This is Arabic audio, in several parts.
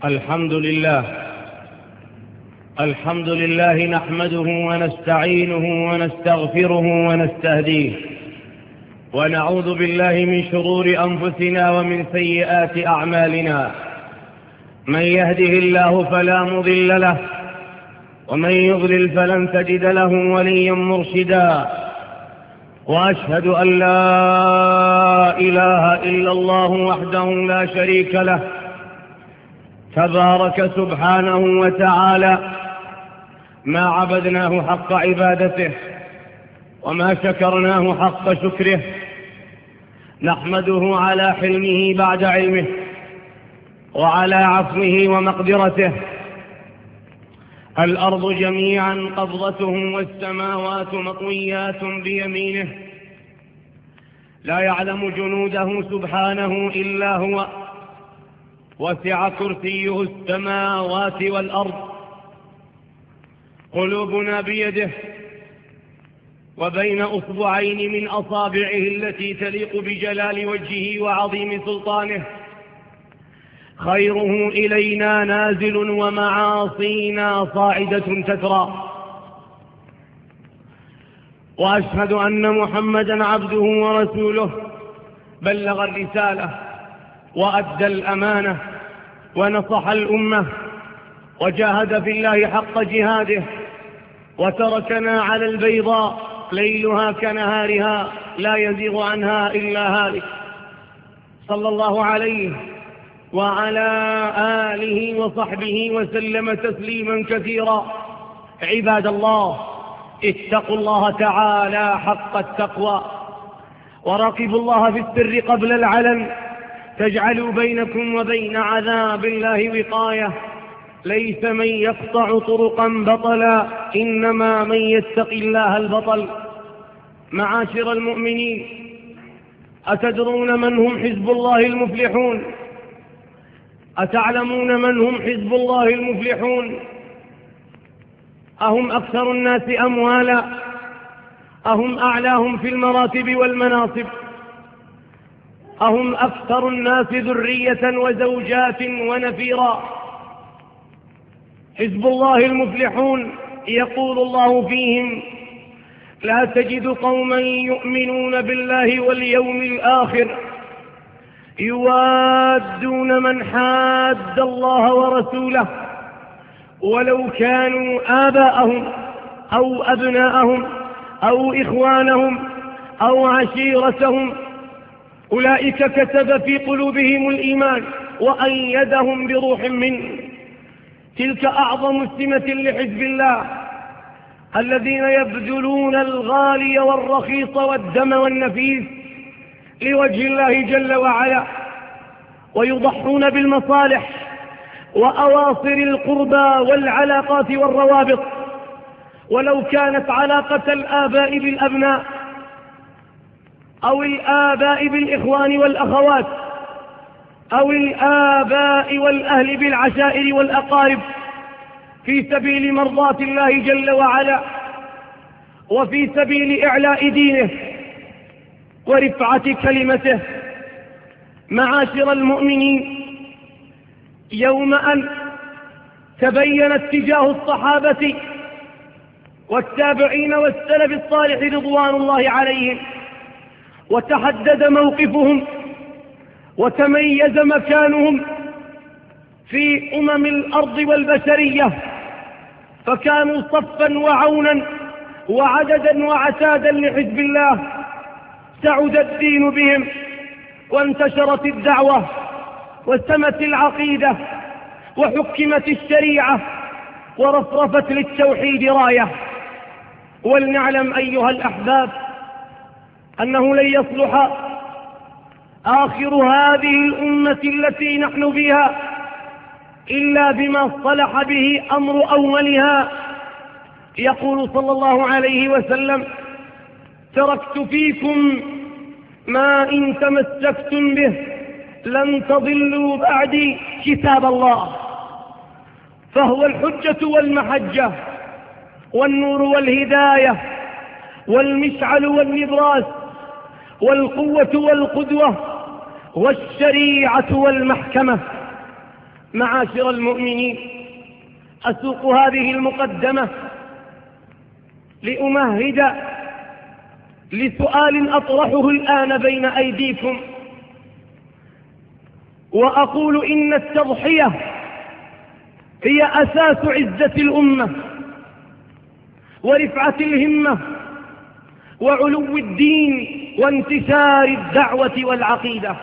الحمد لله نحمده ونستعينه ونستغفره ونستهديه، ونعوذ بالله من شرور أنفسنا ومن سيئات أعمالنا. من يهده الله فلا مضل له، ومن يضلل فلن تجد له وليا مرشدا. وأشهد أن لا إله إلا الله وحده لا شريك له، تبارك سبحانه وتعالى، ما عبدناه حق عبادته وما شكرناه حق شكره. نحمده على حلمه بعد علمه، وعلى عفوه ومقدرته. الأرض جميعا قبضته والسماوات مطويات بيمينه، لا يعلم جنوده سبحانه إلا هو. وسع كرسيه السماوات والأرض. قلوبنا بيده، وبين أصبعين من أصابعه التي تليق بجلال وجهه وعظيم سلطانه. خيره إلينا نازل، ومعاصينا صاعدة تترى. وأشهد أن محمدا عبده ورسوله، بلغ الرسالة وأدى الأمانة ونصح الأمة، وجاهد في الله حق جهاده، وتركنا على البيضاء ليلها كنهارها لا يزيغ عنها إلا هالك. صلى الله عليه وعلى آله وصحبه وسلم تسليما كثيرا. عباد الله، اتقوا الله تعالى حق التقوى، وراقبوا الله في السر قبل العلن، تجعلوا بينكم وبين عذاب الله وقاية. ليس من يقطع طرقا بطلا، إنما من يتق الله البطل. معاشر المؤمنين، أتدرون من هم حزب الله المفلحون؟ أتعلمون من هم حزب الله المفلحون؟ أهم أكثر الناس أموالا؟ أهم أعلاهم في المراتب والمناصب؟ أهم أكثر الناس ذرية وزوجات ونفيرا؟ حزب الله المفلحون يقول الله فيهم: لا تجد قوما يؤمنون بالله واليوم الآخر يوادون من حاد الله ورسوله ولو كانوا آباءهم أو أبناءهم أو إخوانهم أو عشيرتهم، أولئك كتب في قلوبهم الإيمان وأيدهم بروح منه. تلك أعظم سمة لحزب الله، الذين يبذلون الغالي والرخيص والدم والنفيس لوجه الله جل وعلا، ويضحون بالمصالح وأواصر القربى والعلاقات والروابط، ولو كانت علاقة الآباء بالأبناء أو الآباء بالإخوان والأخوات أو الآباء والأهل بالعشائر والأقارب، في سبيل مرضاة الله جل وعلا، وفي سبيل إعلاء دينه ورفعة كلمته. معاشر المؤمنين، يوم أن تبين اتجاه الصحابة والتابعين والسلف الصالح رضوان الله عليهم، وتحدد موقفهم، وتميز مكانهم في الأرض والبشرية، فكانوا صفا وعونا وعددا وعتادا لحزب الله. سعد الدين بهم، وانتشرت الدعوة، وسمت العقيدة، وحكمت الشريعة، ورفرفت للتوحيد راية. ولنعلم أيها الأحباب أنه لن يصلح آخر هذه الأمة التي نحن بها إلا بما صلح به أمر أولها. يقول صلى الله عليه وسلم: تركت فيكم ما إن تمسكتم به لن تضلوا بعدي كتاب الله، فهو الحجة والمحجة والنور والهداية والمشعل والنبراس والقوة والقدوة والشريعة والمحكمة. معاشر المؤمنين، أسوق هذه المقدمة لأمهد لسؤال أطرحه الآن بين أيديكم، وأقول إن التضحية هي أساس عزة الأمة ورفعة الهمة وعلو الدين وانتشار الدعوة والعقيدة.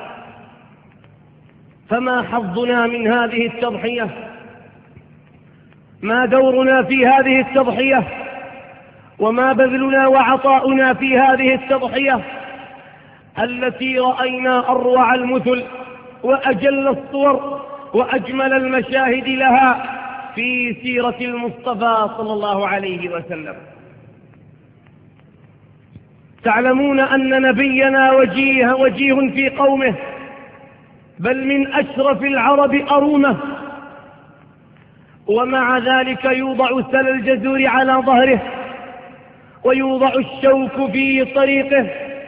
فما حظنا من هذه التضحية؟ ما دورنا في هذه التضحية؟ وما بذلنا وعطاؤنا في هذه التضحية التي رأينا أروع المثل وأجل الصور وأجمل المشاهد لها في سيرة المصطفى صلى الله عليه وسلم؟ تعلمون أن نبينا وجيه في قومه، بل من أشرف العرب أرومة، ومع ذلك يوضع سل الجزور على ظهره ويوضع الشوك في طريقه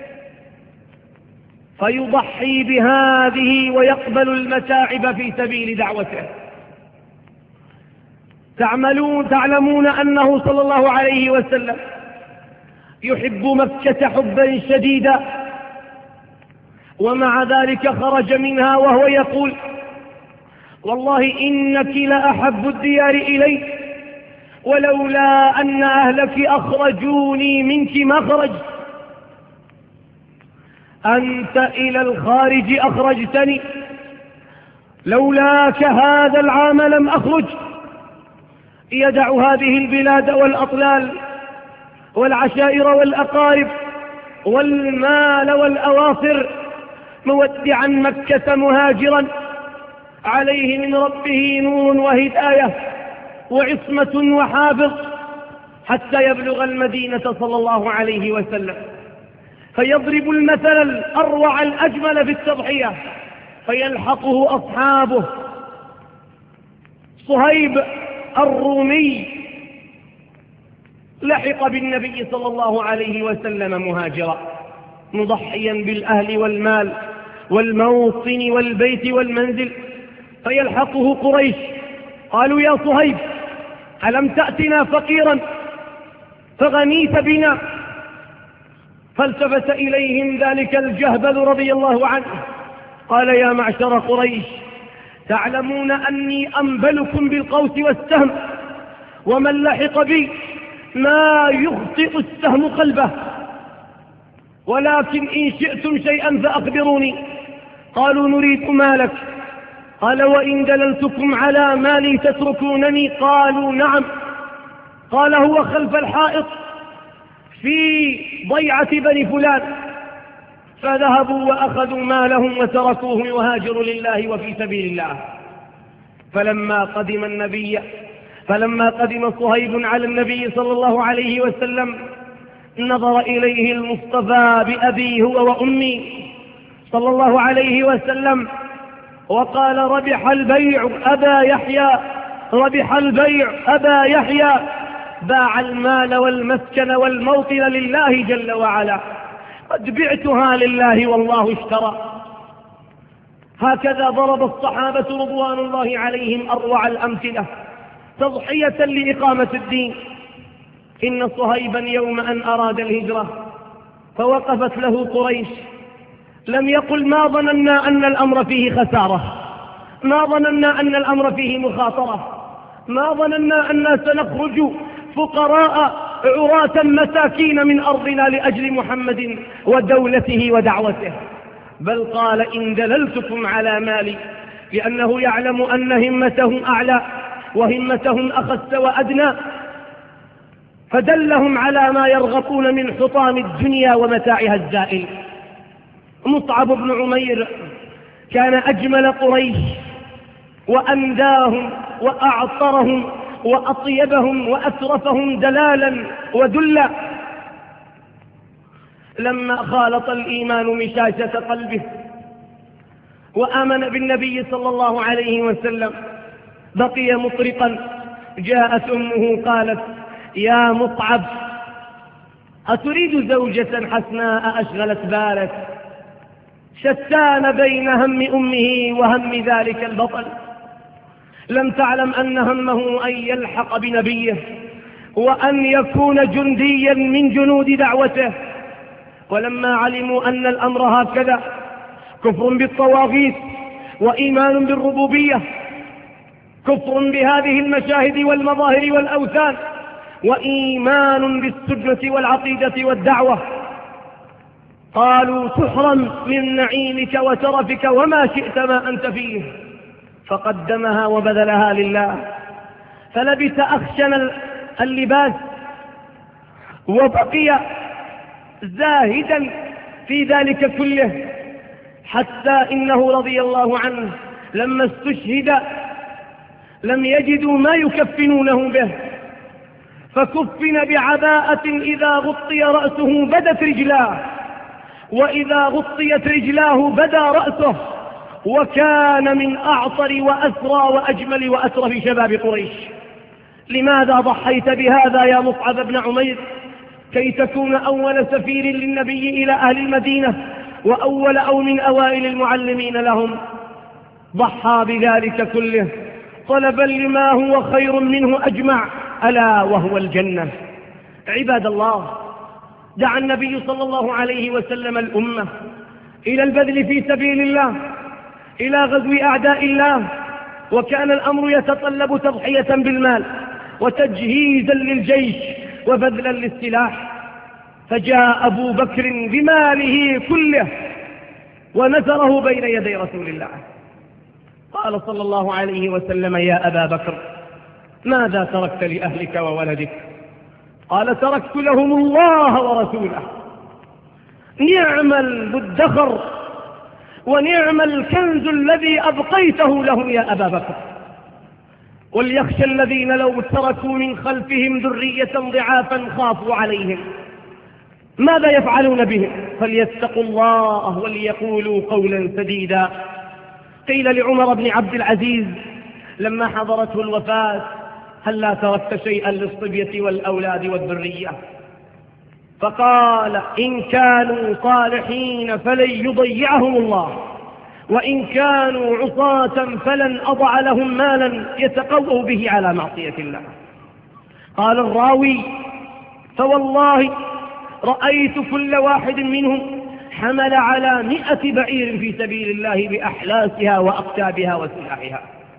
فيضحي بهذه ويقبل المتاعب في سبيل دعوته. تعلمون أنه صلى الله عليه وسلم يحب مكة حبا شديدا، ومع ذلك خرج منها وهو يقول: والله إنك لأحب الديار إلي، ولولا أن أهلك أخرجوني منك ما خرجت. أنت إلى الخارج أخرجتني، لولاك هذا العام لم أخرج. يدع هذه البلاد والأطلال والعشائر والأقارب والمال والأواصر مودعا مكة مهاجرا عليه من ربه نور وهداية وعصمة وحافظ، حتى يبلغ المدينة صلى الله عليه وسلم، فيضرب المثل الأروع الأجمل في التضحية، فيلحقه أصحابه. صهيب الرومي لحق بالنبي صلى الله عليه وسلم مهاجرا مضحيا بالأهل والمال والموطن والبيت والمنزل، فيلحقه قريش. قالوا: يا صهيب، ألم تأتنا فقيرا فغنيت بنا؟ فالتفت إليهم ذلك الجهبذ رضي الله عنه قال: يا معشر قريش، تعلمون أني أنبلكم بالقوس والسهم، ومن لحق بي ما يخطئ السهم قلبه، ولكن إن شئتم شيئا فأخبروني. قالوا: نريد مالك. قال: وإن دللتكم على مالي تتركونني؟ قالوا: نعم. قال: هو خلف الحائط في ضيعة بني فلان. فذهبوا وأخذوا مالهم وتركوه يهاجر لله وفي سبيل الله. فلما قدم صهيب على النبي صلى الله عليه وسلم نظر إليه المصطفى بأبي هو وأمي صلى الله عليه وسلم وقال: ربح البيع أبا يحيى، ربح البيع أبا يحيى، باع المال والمسكن والموطن لله جل وعلا، قد بعتها لله والله اشترى. هكذا ضرب الصحابة رضوان الله عليهم أروع الأمثلة تضحية لإقامة الدين. إن صهيبا يوم أن أراد الهجرة فوقفت له قريش، لم يقل: ما ظننا أن الأمر فيه خسارة، ما ظننا أن الأمر فيه مخاطرة، ما ظننا أن سنخرج فقراء عراة مساكين من أرضنا لأجل محمد ودولته ودعوته، بل قال: إن دللتكم على مالي، لأنه يعلم أن همتهم أعلى وهمتهم أخس وأدنى، فدلهم على ما يرغبون من حطام الدنيا ومتاعها الزائل. مصعب بن عمير كان أجمل قريش وأنداهم وأعطرهم وأطيبهم وأسرفهم دلالا ودلا. لما خالط الإيمان مشاشة قلبه وآمن بالنبي صلى الله عليه وسلم بقي مطرقا. جاءت أمه قالت: يا مصعب، أتريد زوجة حسناء أشغلت بالك؟ شتان بين هم أمه وهم ذلك البطل. لم تعلم أن همه أن يلحق بنبيه وأن يكون جنديا من جنود دعوته. ولما علموا أن الأمر هكذا، كفر بالطواغيت وإيمان بالربوبية، كفر بهذه المشاهد والمظاهر والأوثان، وإيمان بالسنة والعقيدة والدعوة، قالوا تحرم من نعيمك وترفك وما شئت ما أنت فيه، فقدمها وبذلها لله. فلبس أخشن اللباس وبقي زاهدا في ذلك كله، حتى إنه رضي الله عنه لما استشهد لم يجدوا ما يكفنونه به، فكفن بعباءة إذا غطي رأسه بدت رجلاه، وإذا غطيت رجلاه بدا رأسه، وكان من أعطر وأسرى وأجمل وأترف شباب قريش. لماذا ضحيت بهذا يا مصعب بن عمير كي تكون أول سفير للنبي إلى أهل المدينة وأول أو من أوائل المعلمين لهم؟ ضحى بذلك كله طلبا لما هو خير منه أجمع، ألا وهو الجنة. عباد الله، دعا النبي صلى الله عليه وسلم الأمة إلى البذل في سبيل الله، إلى غزو أعداء الله، وكان الأمر يتطلب تضحية بالمال وتجهيزا للجيش وبذلا للسلاح. فجاء أبو بكر بماله كله ونثره بين يدي رسول الله. قال صلى الله عليه وسلم: يا أبا بكر، ماذا تركت لأهلك وولدك؟ قال: تركت لهم الله ورسوله. نعم المدخر ونعم الكنز الذي أبقيته لهم يا أبا بكر. وليخشى الذين لو تركوا من خلفهم ذرية ضعافا خافوا عليهم. ماذا يفعلون بهم؟ فليتقوا الله وليقولوا قولا سديدا. قيل لعمر بن عبد العزيز لما حضرته الوفاة: هل لا تركت شيئا للصبية والأولاد والذرية؟ فقال: إن كانوا صالحين فلن يضيعهم الله، وإن كانوا عصاة فلن أضع لهم مالا يتقووا به على معصية الله. قال الراوي: فوالله رأيت كل واحد منهم حمل على 100 بعير في سبيل الله بأحلاسها وأقتابها وسلاحها،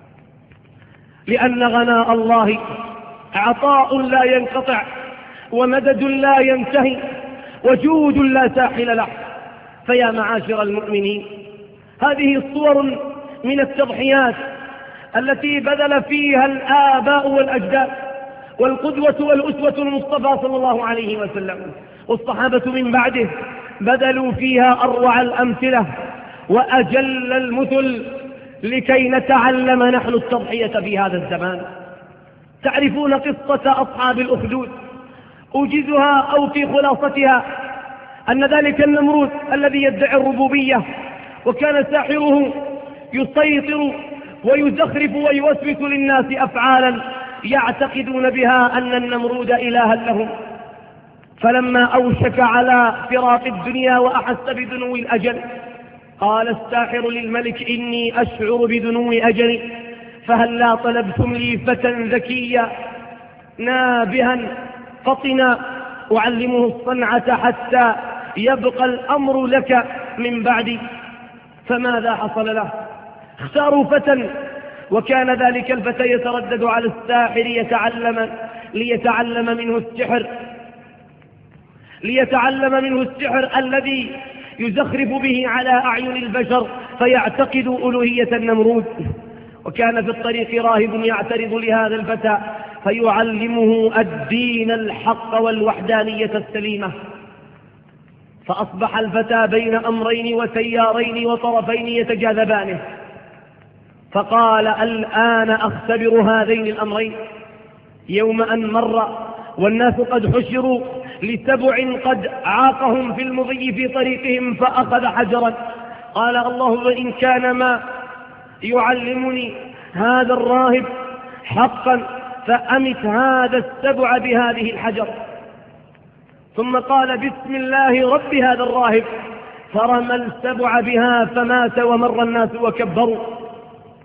لأن غناء الله عطاء لا ينقطع، ومدد لا ينتهي، وجود لا ساحل له. فيا معاشر المؤمنين، هذه الصور من التضحيات التي بذل فيها الآباء والأجداد والقدوة والأسوة المصطفى صلى الله عليه وسلم، والصحابة من بعده بذلوا فيها أروع الأمثلة وأجل المثل لكي نتعلم نحن التضحية في هذا الزمان. تعرفون قصة أصحاب الأخدود؟ أوجزها أو في خلاصتها أن ذلك النمرود الذي يدعي الربوبية وكان ساحره يسيطر ويزخرف ويوسوس للناس أفعالا يعتقدون بها أن النمرود إلها لهم، فلما أوشك على فراق الدنيا وأحس بدنو الأجل قال الساحر للملك: إني أشعر بدنو أجلي، فهل لا طلبتم لي فتى ذكيا نابها فطنا أعلمه الصنعة حتى يبقى الأمر لك من بعدي؟ فماذا حصل له؟ اختاروا فتى، وكان ذلك الفتى يتردد على الساحر ليتعلم منه السحر الذي يزخرف به على أعين البشر فيعتقد ألوهية النمرود. وكان في الطريق راهب يعترض لهذا الفتى فيعلمه الدين الحق والوحدانية السليمة. فأصبح الفتى بين أمرين وتيارين وطرفين يتجاذبانه، فقال: الآن أختبر هذين الأمرين. يوم أن مر والناس قد حشروا لسبع قد عاقهم في المضي في طريقهم، فأخذ حجرا قال: اللهم إن كان ما يعلمني هذا الراهب حقا فأمت هذا السبع بهذه الحجر. ثم قال: بسم الله رب هذا الراهب، فرمى السبع بها فمات، ومر الناس وكبروا.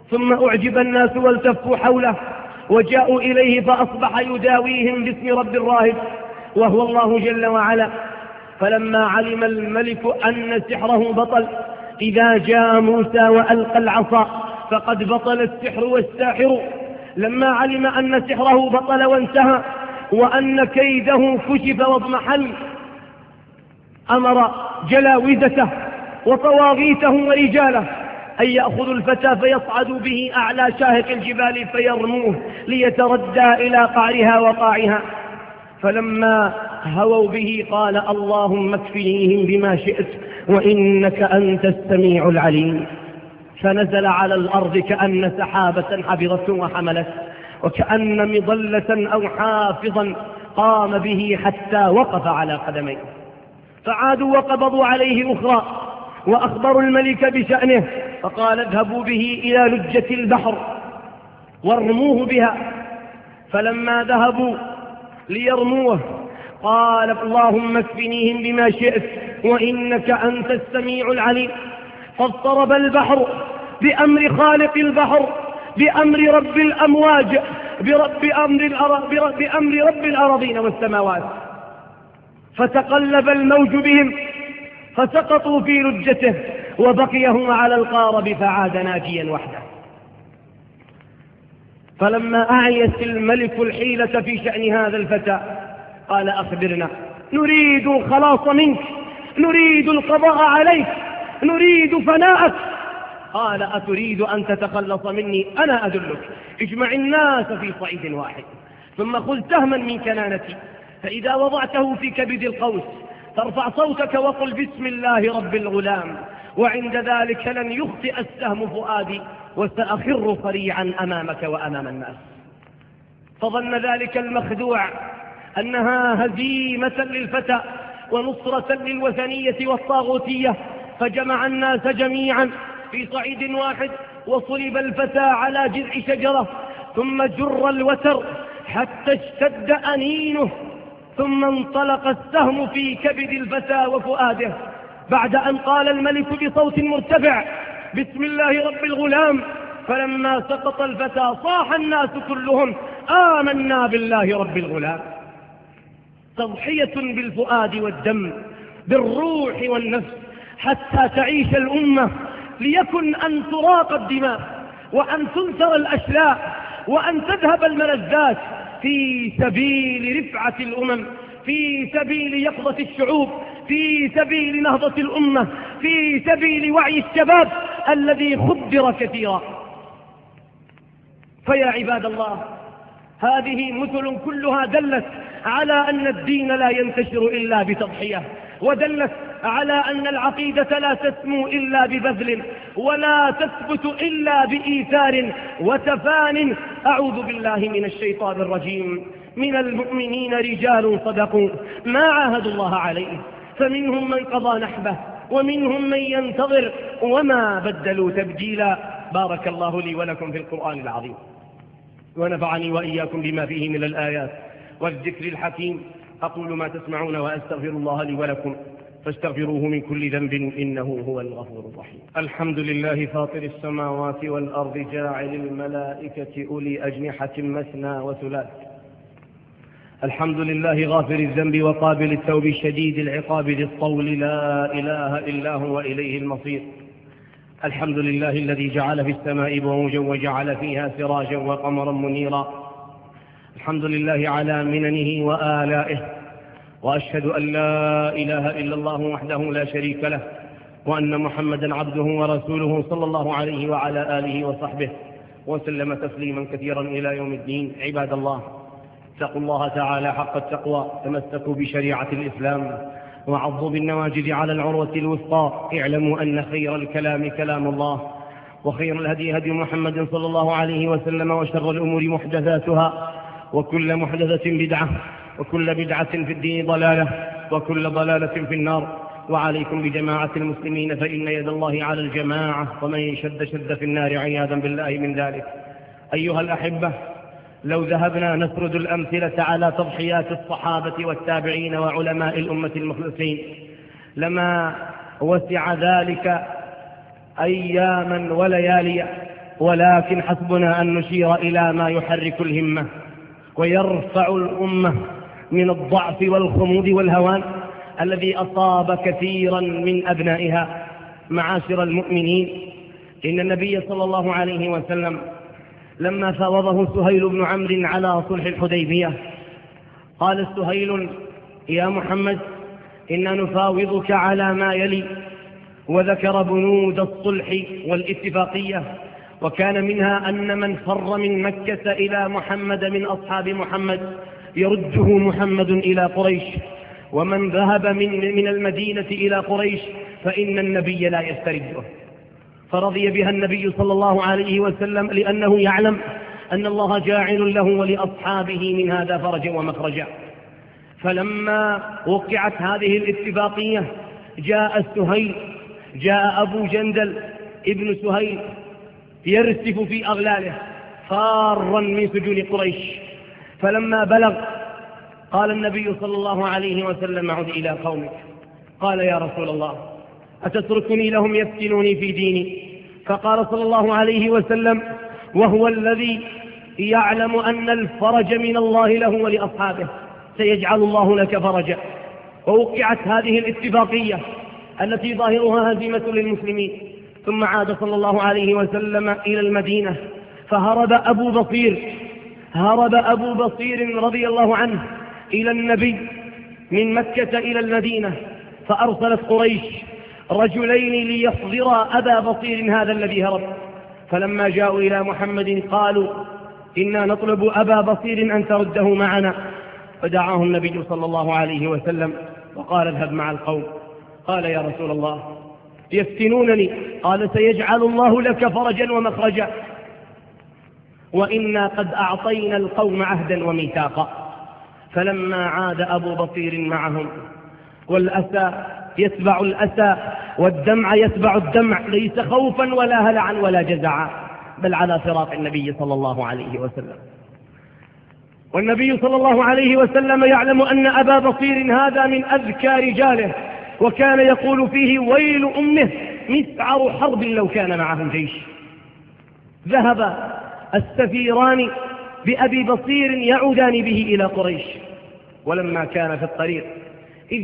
ثم أعجب الناس والتفوا حوله وجاءوا إليه فأصبح يداويهم باسم رب الراهب وهو الله جل وعلا. فلما علم الملك أن سحره بطل إذا جاء موسى وألقى العصا فقد بطل السحر والساحر. لما علم أن سحره بطل وانتهى وأن كيده كشف واضمحل أمر جلاوزته وطواغيته ورجاله أن يأخذوا الفتى فيصعدوا به أعلى شاهق الجبال فيرموه ليتردى إلى قعرها وقاعها. فلما هووا به قال اللهم اكفنيهم بما شئت وإنك أنت السميع العليم. فنزل على الأرض كأن سحابة حبرته وحملته وكأن مظلة أو حافظا قام به حتى وقف على قدميه. فعادوا وقبضوا عليه أخرى وأخبروا الملك بشأنه فقال اذهبوا به إلى لجة البحر وارموه بها. فلما ذهبوا ليرموه قال اللهم اكفنيهم بما شئت وإنك أنت السميع العليم. فاضطرب البحر بأمر خالق البحر بأمر رب الأمواج بأمر رب الأراضين والسماوات، فتقلب الموج بهم فسقطوا في لجته وبقي هم على القارب فعاد ناجيا وحده. فلما أعيت الملك الحيلة في شأن هذا الفتى قال أخبرنا، نريد الخلاص منك، نريد القضاء عليك، نريد فناءك. قال أتريد أن تتخلص مني؟ أنا أدلك. اجمع الناس في صعيد واحد ثم خذ سهما من كنانتي فإذا وضعته في كبد القوس فارفع صوتك وقل بسم الله رب الغلام، وعند ذلك لن يخطئ السهم فؤادي وسأخر صريعا أمامك وأمام الناس. فظن ذلك المخدوع أنها هزيمة للفتى ونصرة للوثنية والطاغوتية، فجمع الناس جميعا في صعيد واحد وصلب الفتى على جذع شجرة ثم جر الوتر حتى اشتد أنينه ثم انطلق السهم في كبد الفتى وفؤاده. بعد أن قال الملك بصوت مرتفع بسم الله رب الغلام، فلما سقط الفتى صاح الناس كلهم آمنا بالله رب الغلام. تضحية بالفؤاد والدم بالروح والنفس حتى تعيش الأمة، ليكن أن تراق الدماء وأن تنثر الأشلاء وأن تذهب الملذات في سبيل رفعة الأمم، في سبيل يقظة الشعوب، في سبيل نهضة الأمة، في سبيل وعي الشباب الذي خدر كثيرا. فيا عباد الله، هذه مثل كلها دلت على أن الدين لا ينتشر إلا بتضحية، ودلت على أن العقيدة لا تسمو إلا ببذل، ولا تثبت إلا بإيثار وتفان. أعوذ بالله من الشيطان الرجيم. من المؤمنين رجال صدقوا ما عاهدوا الله عليه، فمنهم من قضى نحبه ومنهم من ينتظر وما بدلوا تبديلا. بارك الله لي ولكم في القرآن العظيم، ونفعني وإياكم بما فيه من الآيات والذكر الحكيم. أقول ما تسمعون وأستغفر الله لي ولكم فاستغفروه من كل ذنب إنه هو الغفور الرحيم. الحمد لله فاطر السماوات والأرض جاعل الملائكة أولي أجنحة مثنى وثلاث. الحمد لله غافر الذنب وقابل التوب شديد العقاب ذي الطول لا إله إلا هو وإليه المصير. الحمد لله الذي جعل في السماء بروجا وجعل فيها سراجا وقمرا منيرا. الحمد لله على مننه وآلائه، وأشهد أن لا إله إلا الله وحده لا شريك له، وأن محمدا عبده ورسوله صلى الله عليه وعلى آله وصحبه وسلم تسليما كثيرا إلى يوم الدين. عباد الله، اتقوا الله تعالى حق التقوى، تمسكوا بشريعة الإسلام وعضوا بالنواجذ على العروة الوثقى. اعلموا أن خير الكلام كلام الله، وخير الهدي هدي محمد صلى الله عليه وسلم، وشر الأمور محدثاتها، وكل محدثة بدعة، وكل بدعة في الدين ضلالة، وكل ضلالة في النار. وعليكم بجماعة المسلمين فإن يد الله على الجماعة، ومن شد في النار عياذا بالله من ذلك. أيها الأحبة، لو ذهبنا نسرد الأمثلة على تضحيات الصحابة والتابعين وعلماء الأمة المخلصين لما وسع ذلك أياما ولياليا، ولكن حسبنا أن نشير إلى ما يحرك الهمة ويرفع الأمة من الضعف والخمود والهوان الذي أصاب كثيرا من أبنائها. معاشر المؤمنين، إن النبي صلى الله عليه وسلم لما فاوضه سهيل بن عمرو على صلح الحديبية قال سهيل: يا محمد، إنا نفاوضك على ما يلي، وذكر بنود الصلح والاتفاقية، وكان منها أن من فر من مكة إلى محمد من أصحاب محمد يرده محمد إلى قريش، ومن ذهب من المدينة إلى قريش فإن النبي لا يسترده. فرضي بها النبي صلى الله عليه وسلم لأنه يعلم أن الله جاعل له ولأصحابه من هذا فرجا ومخرجا. فلما وقعت هذه الاتفاقية جاء أبو جندل ابن سهيل يرسف في أغلاله فارا من سجون قريش. فلما بلغ قال النبي صلى الله عليه وسلم: عد إلى قومك. قال: يا رسول الله، أتتركني لهم يفتنوني في ديني؟ فقال صلى الله عليه وسلم: وهو الذي يعلم أن الفرج من الله له ولأصحابه، سيجعل الله لك فرجا. ووقعت هذه الاتفاقية التي ظاهرها هزيمة للمسلمين. ثم عاد صلى الله عليه وسلم إلى المدينة، فهرب أبو بصير رضي الله عنه إلى النبي من مكة إلى المدينة، فأرسلت قريش رجلين ليحضرا أبا بصير هذا الذي هرب. فلما جاءوا إلى محمد قالوا: إنا نطلب أبا بصير أن ترده معنا. فدعاه النبي صلى الله عليه وسلم وقال: اذهب مع القوم. قال: يا رسول الله، يفتنونني. قال: سيجعل الله لك فرجا ومخرجا، وإنا قد أعطينا القوم عهدا وميثاقا. فلما عاد أبو بصير معهم، والأسى يتبع الأسى والدمع يتبع الدمع، ليس خوفا ولا هلعا ولا جزعا، بل على فراق النبي صلى الله عليه وسلم. والنبي صلى الله عليه وسلم يعلم أن أبا بصير هذا من أذكى رجاله، وكان يقول فيه: ويل أمه مسعر حرب لو كان معهم جيش. ذهب السفيران بأبي بصير يعودان به إلى قريش، ولما كان في الطريق إذ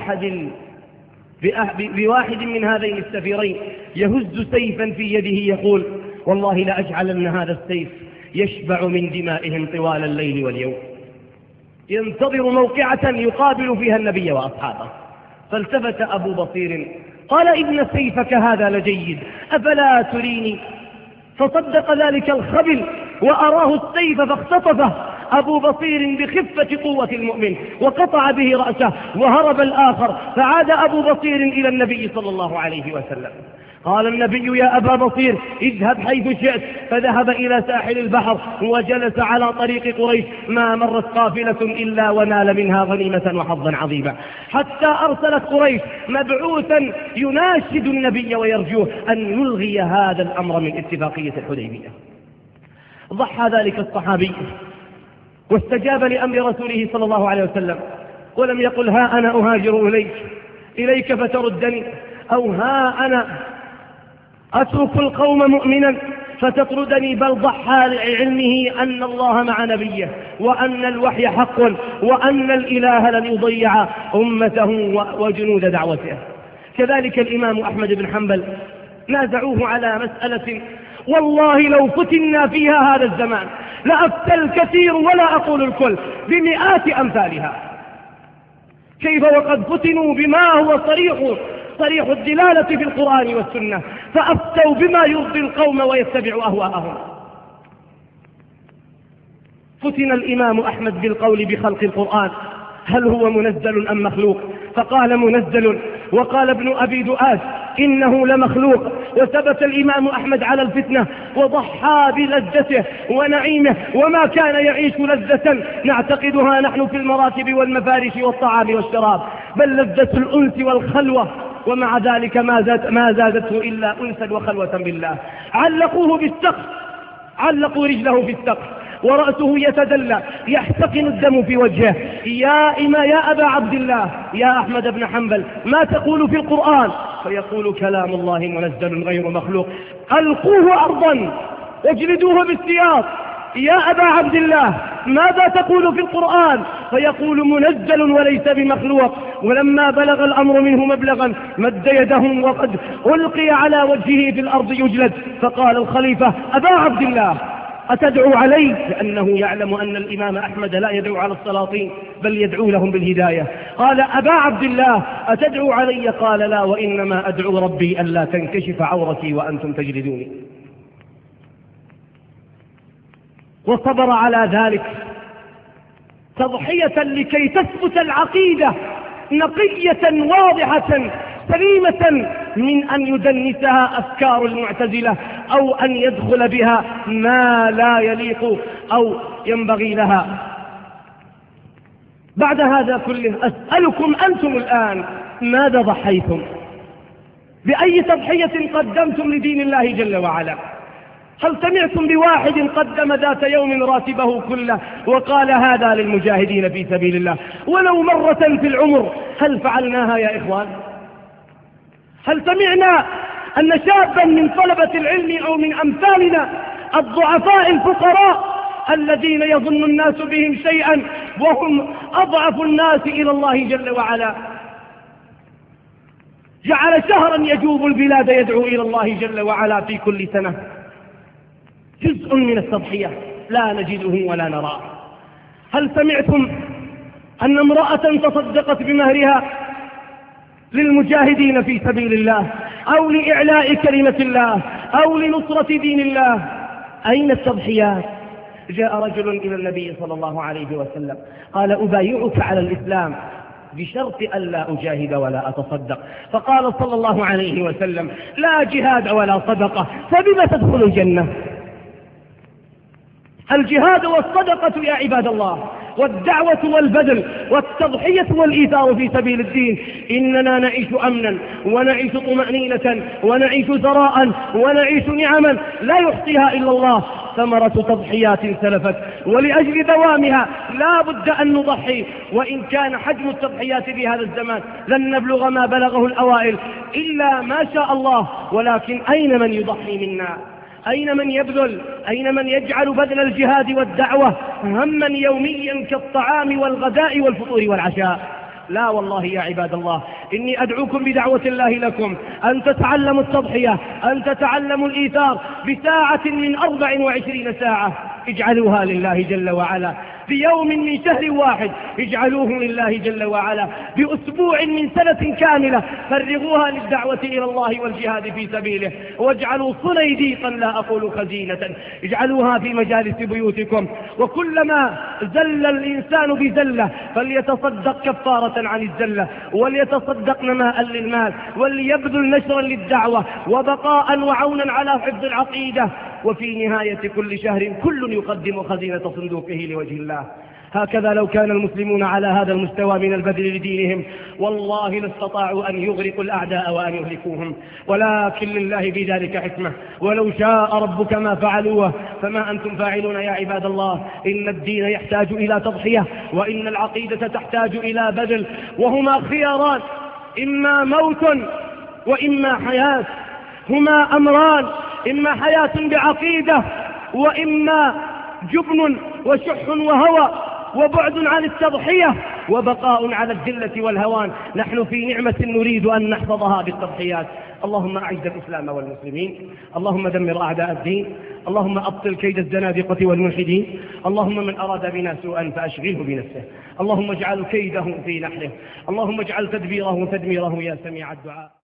بواحد من هذين السفيرين يهز سيفا في يده يقول: والله لأجعلن هذا السيف يشبع من دمائهم طوال الليل واليوم. ينتظر موقعة يقابل فيها النبي وأصحابه. فالتفت أبو بصير قال: إن سيفك هذا لجيد، أفلا تريني؟ فصدق ذلك الخبل وأراه السيف فاختطفه أبو بصير بخفة قوة المؤمن وقطع به رأسه، وهرب الآخر. فعاد أبو بصير إلى النبي صلى الله عليه وسلم. قال النبي: يا أبا بصير، اذهب حيث شئت. فذهب إلى ساحل البحر وجلس على طريق قريش، ما مرت قافلة إلا ونال منها غنيمة وحظا عظيما، حتى أرسلت قريش مبعوثا يناشد النبي ويرجوه أن يلغي هذا الأمر من اتفاقية الحديبية. ضحى ذلك الصحابي واستجاب لأمر رسوله صلى الله عليه وسلم، ولم يقل: ها أنا أهاجر إليك فتردني، أو ها أنا أترك القوم مؤمنا فتطردني، بل ضحى لعلمه أن الله مع نبيه، وأن الوحي حق، وأن الإله لن يضيع أمته وجنود دعوته. كذلك الإمام أحمد بن حنبل نازعوه على مسألة والله لو فتنا فيها هذا الزمان لأفتى الكثير ولا أقول الكل بمئات أمثالها. كيف وقد فتنوا بما هو صريح الدلالة في القرآن والسنة، فأفتوا بما يرضي القوم ويتبع أهواءهم. فتن الإمام أحمد بالقول بخلق القرآن، هل هو منزل أم مخلوق؟ فقال منزل، وقال ابن أبي دؤاد إنه لمخلوق. وثبت الإمام أحمد على الفتنة وضحى بلذته ونعيمه، وما كان يعيش لذة نعتقدها نحن في المراتب والمفارش والطعام والشراب، بل لذة الأنس والخلوة، ومع ذلك ما زادته إلا أنسا وخلوة بالله. علقوا رجله في السقف ورأسه يتدلى يحتقن الدم في وجهه. يا أبا عبد الله، يا أحمد بن حنبل، ما تقول في القرآن؟ فيقول: كلام الله منزل غير مخلوق. ألقوه أرضا واجلدوه بالسياط. يا أبا عبد الله ماذا تقول في القرآن؟ فيقول منزل وليس بمخلوق. ولما بلغ الأمر منه مبلغا مد يدهم وقد ألقي على وجهه في الأرض يجلد. فقال الخليفة: أبا عبد الله أتدعو علي؟ لأنه يعلم أن الإمام أحمد لا يدعو على السلاطين بل يدعو لهم بالهداية. قال: أبا عبد الله أتدعو علي؟ قال: لا، وإنما أدعو ربي ألا تنكشف عورتي وأنتم تجلدوني. وصبر على ذلك تضحية لكي تثبت العقيدة نقية واضحة سليمة من أن يدنسها أفكار المعتزلة أو أن يدخل بها ما لا يليق أو ينبغي لها. بعد هذا كله أسألكم أنتم الآن: ماذا ضحيتم؟ بأي تضحية قدمتم لدين الله جل وعلا؟ هل سمعتم بواحد قدم ذات يوم راتبه كله وقال: هذا للمجاهدين في سبيل الله، ولو مرة في العمر؟ هل فعلناها يا إخوان؟ هل سمعنا أن شابا من طلبة العلم أو من أمثالنا الضعفاء الفقراء الذين يظن الناس بهم شيئا وهم أضعف الناس إلى الله جل وعلا جعل شهرا يجوب البلاد يدعو إلى الله جل وعلا في كل سنة؟ جزء من التضحية لا نجده ولا نراه. هل سمعتم أن امرأة تصدقت بمهرها للمجاهدين في سبيل الله أو لإعلاء كلمة الله أو لنصرة دين الله؟ أين التضحيات؟ جاء رجل إلى النبي صلى الله عليه وسلم قال: أبايعك على الإسلام بشرط ألا أجاهد ولا أتصدق. فقال صلى الله عليه وسلم: لا جهاد ولا صدقة، فبما تدخل الجنة؟ الجهاد والصدقة يا عباد الله، والدعوة والبذل والتضحية والإيثار في سبيل الدين. إننا نعيش أمنا ونعيش طمأنينة ونعيش ثراء ونعيش نعما لا يحصيها إلا الله، ثمرة تضحيات سلفت، ولأجل دوامها لا بد أن نضحي. وإن كان حجم التضحيات في هذا الزمان لن نبلغ ما بلغه الأوائل إلا ما شاء الله، ولكن أين من يضحي منا؟ أين من يبذل؟ أين من يجعل بذل الجهاد والدعوة هما يوميا كالطعام والغداء والفطور والعشاء؟ لا والله يا عباد الله، إني أدعوكم بدعوة الله لكم أن تتعلموا التضحية، أن تتعلموا الإيثار بساعة من 24 ساعة اجعلوها لله جل وعلا، بيوم من شهر واحد اجعلوه لله جل وعلا، بأسبوع من سنة كاملة فرغوها للدعوة إلى الله والجهاد في سبيله، واجعلوا صنيديقا لا أقول خزينة اجعلوها في مجالس بيوتكم. وكلما زل الإنسان بزلة فليتصدق كفارة عن الزلة، وليتصدق نماء للمال، وليبذل نشرا للدعوة وبقاء وعونا على حفظ العقيدة. وفي نهاية كل شهر كل يقدم خزينة صندوقه لوجه الله. هكذا لو كان المسلمون على هذا المستوى من البذل لدينهم والله لاستطاعوا أن يغرقوا الأعداء وأن يهلكوهم، ولكن لله في ذلك حكمة، ولو شاء ربك ما فعلوه فما أنتم فاعلون يا عباد الله. إن الدين يحتاج إلى تضحية، وإن العقيدة تحتاج إلى بذل، وهما خياران: إما موت وإما حياة. هما أمران: إما حياة بعقيدة، وإما جبن وشح وهوى وبعد عن التضحية وبقاء على الذلة والهوان. نحن في نعمة نريد أن نحفظها بالتضحيات. اللهم أعز الإسلام والمسلمين، اللهم دمر أعداء الدين، اللهم أبطل كيد الزنادقة والملحدين، اللهم من أراد بنا سوءا فأشغله بنفسه، اللهم اجعل كيده في نحره، اللهم اجعل تدبيره تدميره يا سميع الدعاء.